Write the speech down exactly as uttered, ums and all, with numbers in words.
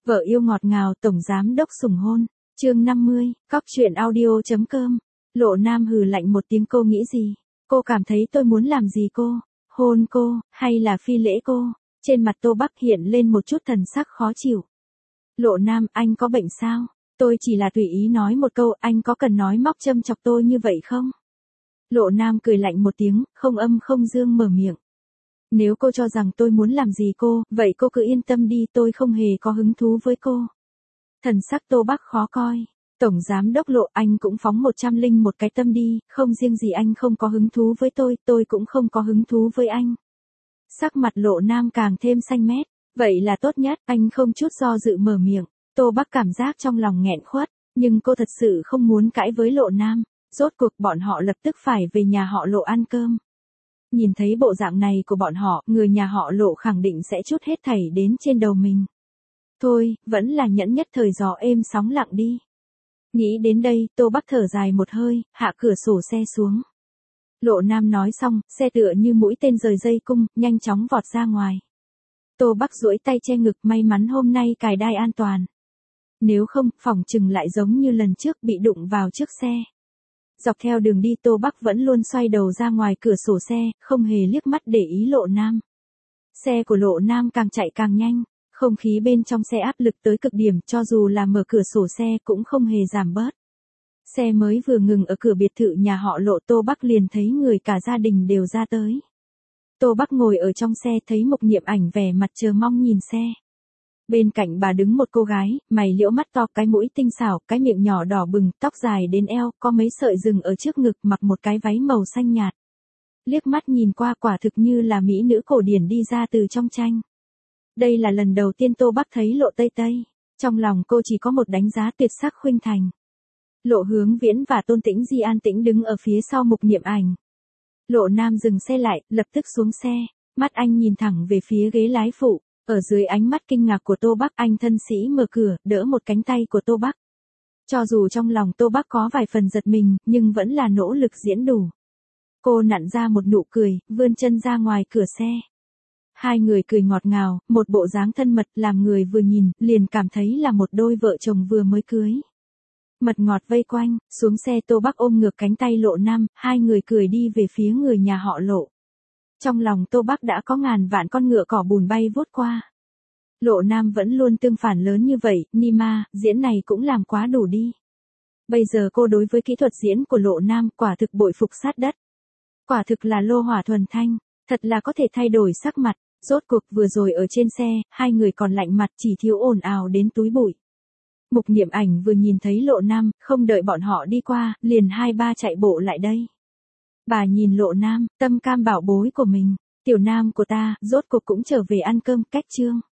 Vợ yêu ngọt ngào tổng giám đốc sủng hôn. Chương năm mươi, cóc truyện audio.com. Lộ Nam hừ lạnh một tiếng, cô nghĩ gì? Cô cảm thấy tôi muốn làm gì cô? Hôn cô, hay là phi lễ cô? Trên mặt Tô Bắc hiện lên một chút thần sắc khó chịu. Lộ Nam, anh có bệnh sao? Tôi chỉ là tùy ý nói một câu, anh có cần nói móc châm chọc tôi như vậy không? Lộ Nam cười lạnh một tiếng, không âm không dương mở miệng. Nếu cô cho rằng tôi muốn làm gì cô, vậy cô cứ yên tâm đi, tôi không hề có hứng thú với cô. Thần sắc Tô Bắc khó coi. Tổng giám đốc Lộ, anh cũng phóng một trăm linh một cái tâm đi, không riêng gì anh không có hứng thú với tôi, tôi cũng không có hứng thú với anh. Sắc mặt Lộ Nam càng thêm xanh mét. Vậy là tốt nhất, anh không chút do dự mở miệng. Tô Bắc cảm giác trong lòng nghẹn khuất, nhưng cô thật sự không muốn cãi với Lộ Nam. Rốt cuộc bọn họ lập tức phải về nhà họ Lộ ăn cơm. Nhìn thấy bộ dạng này của bọn họ, người nhà họ Lộ khẳng định sẽ trút hết thảy đến trên đầu mình. Thôi, vẫn là nhẫn nhất thời gió êm sóng lặng đi. Nghĩ đến đây, Tô Bắc thở dài một hơi, hạ cửa sổ xe xuống. Lộ Nam nói xong, xe tựa như mũi tên rời dây cung, nhanh chóng vọt ra ngoài. Tô Bắc duỗi tay che ngực, may mắn hôm nay cài đai an toàn. Nếu không, phỏng chừng lại giống như lần trước bị đụng vào trước xe. Dọc theo đường đi Tô Bắc vẫn luôn xoay đầu ra ngoài cửa sổ xe, không hề liếc mắt để ý Lộ Nam. Xe của Lộ Nam càng chạy càng nhanh, không khí bên trong xe áp lực tới cực điểm, cho dù là mở cửa sổ xe cũng không hề giảm bớt. Xe mới vừa ngừng ở cửa biệt thự nhà họ Lộ, Tô Bắc liền thấy người cả gia đình đều ra tới. Tô Bắc ngồi ở trong xe, thấy Mục Niệm Ảnh vẻ mặt chờ mong nhìn xe. Bên cạnh bà đứng một cô gái, mày liễu mắt to, cái mũi tinh xảo, cái miệng nhỏ đỏ bừng, tóc dài đến eo, có mấy sợi rừng ở trước ngực, mặc một cái váy màu xanh nhạt. Liếc mắt nhìn qua quả thực như là mỹ nữ cổ điển đi ra từ trong tranh. Đây là lần đầu tiên Tô Bắc thấy Lộ Tây Tây. Trong lòng cô chỉ có một đánh giá tuyệt sắc khuynh thành. Lộ Hướng Viễn và Tôn Tĩnh Di an tĩnh đứng ở phía sau Mục Niệm Ảnh. Lộ Nam dừng xe lại, lập tức xuống xe, mắt anh nhìn thẳng về phía ghế lái phụ. Ở dưới ánh mắt kinh ngạc của Tô Bắc, anh thân sĩ mở cửa, đỡ một cánh tay của Tô Bắc. Cho dù trong lòng Tô Bắc có vài phần giật mình, nhưng vẫn là nỗ lực diễn đủ. Cô nặn ra một nụ cười, vươn chân ra ngoài cửa xe. Hai người cười ngọt ngào, một bộ dáng thân mật, làm người vừa nhìn, liền cảm thấy là một đôi vợ chồng vừa mới cưới. Mật ngọt vây quanh, xuống xe Tô Bắc ôm ngược cánh tay Lộ Nam, hai người cười đi về phía người nhà họ Lộ. Trong lòng Tô Bắc đã có ngàn vạn con ngựa cỏ bùn bay vút qua. Lộ Nam vẫn luôn tương phản lớn như vậy, Nima, diễn này cũng làm quá đủ đi. Bây giờ cô đối với kỹ thuật diễn của Lộ Nam quả thực bội phục sát đất. Quả thực là lô hỏa thuần thanh, thật là có thể thay đổi sắc mặt. Rốt cuộc vừa rồi ở trên xe, hai người còn lạnh mặt, chỉ thiếu ồn ào đến túi bụi. Mục Niệm Ảnh vừa nhìn thấy Lộ Nam, không đợi bọn họ đi qua, liền hai ba chạy bộ lại đây. Bà nhìn Lộ Nam, tâm cam bảo bối của mình, tiểu nam của ta, rốt cuộc cũng trở về ăn cơm, cách chương.